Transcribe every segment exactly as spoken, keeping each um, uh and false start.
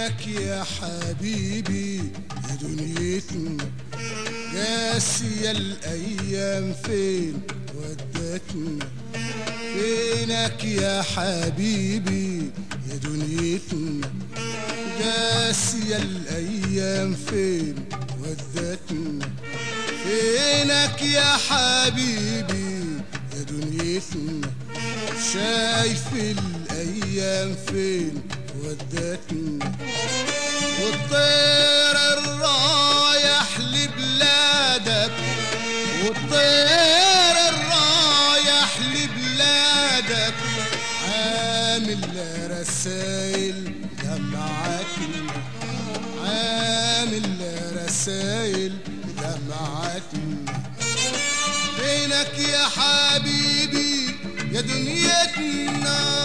فينك يا حبيبي يا دنيتنا، قاسية الأيام فين ودتنا. فينك يا حبيبي يا دنيتنا، قاسية الأيام فين ودتنا. فينك يا حبيبي يا دنيتنا، شايف الأيام فين ودتنا. والطير الرايح لبلادك، والطير الرايح لبلادك، عامل رسايل دمعتنا، عامل رسايل دمعتنا. فينك يا حبيبي يا دنيتنا.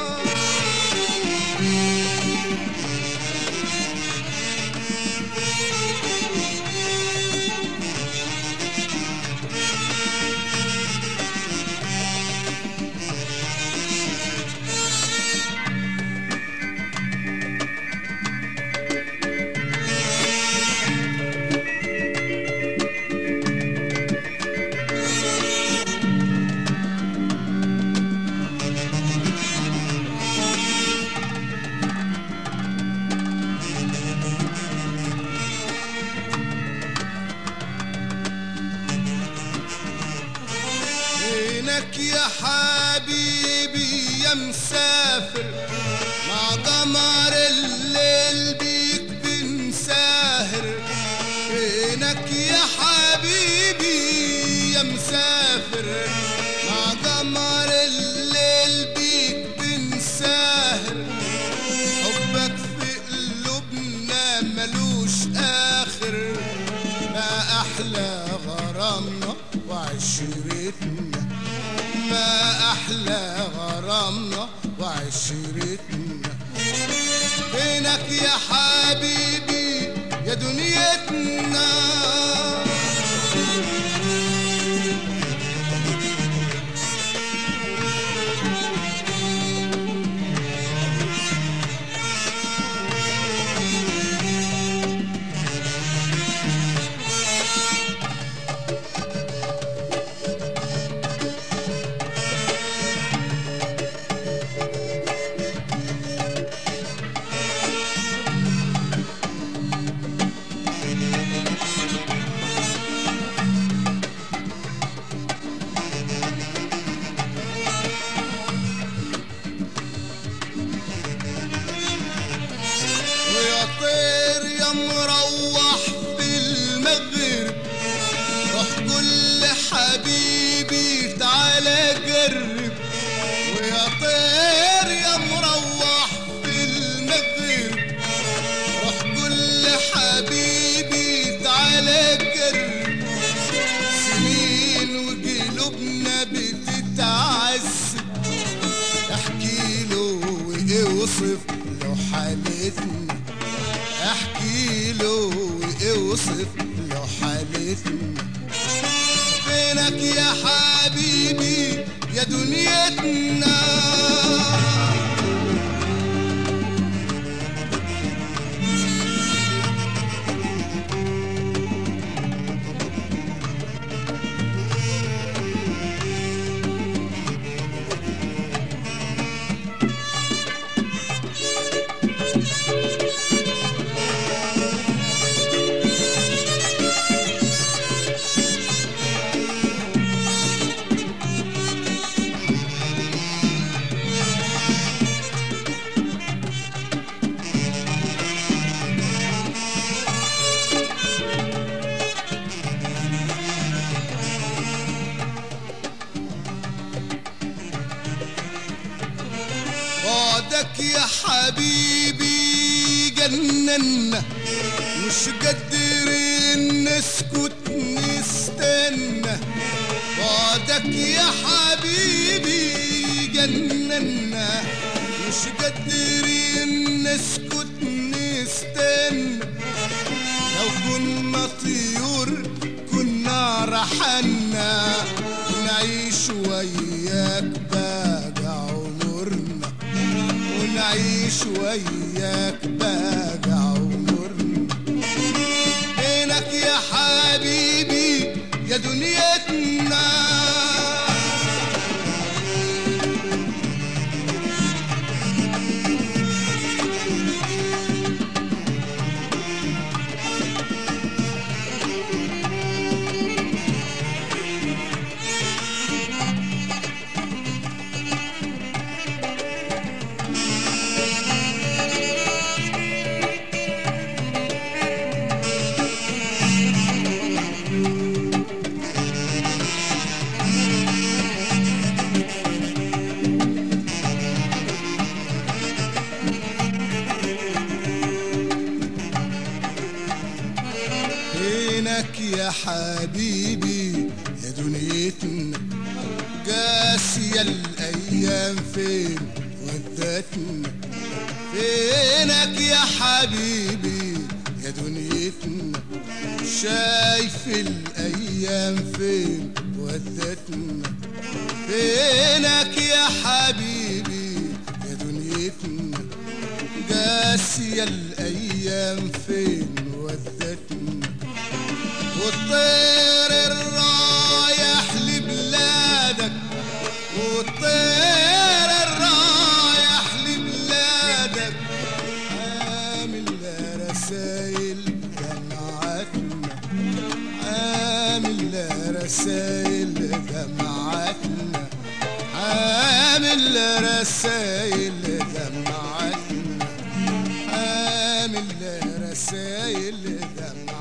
فينك يا حبيبي يا مسافر، مع قمر الليل بيك بنساهر. فينك يا حبيبي يا مسافر، مع قمر الليل بيك بنساهر. حبك في قلوبنا ملوش آخر، ما أحلى غرامنا وعشرتنا، ما أحلى غرامنا وعشرتنا. فينك يا حبيبي يا دنيتنا. مروح في المغرب، روح قول لحبيبي تعالى قرب. ويا طير يا مروح في المغرب، روح قول لحبيبي تعالى قرب. سنين وقلوبنا بتتعذب، احكي له واوصف له حالتنا، احكي له واوصف له حالتنا. فينك يا حبيبي يا دنيتنا. بعدك يا حبيبي جننا، مش قادرين نسكت نستنى. بعدك يا حبيبي جننا، مش قادرين نسكت نستنى. لو كنا طيور كنا رحلنا، نعيش وياك بقى عمرنا، أعيش وياك بقى عمرنا. فينك يا حبيبي يا دنيتنا؟ فينك يا حبيبي يا دنيتنا؟ قاسية الأيام فين ودتنا؟ فينك يا حبيبي يا دنيتنا؟ شايف الأيام فين ودتنا؟ فينك يا حبيبي يا دنيتنا؟ قاسية الأيام فين ودتنا؟ والطير الرايح لبلادك، والطير الرايح لبلادك عامل رسايل دمعتنا، عامل رسايل دمعتنا، عامل رسايل دمعتنا، عامل رسايل دمعتنا.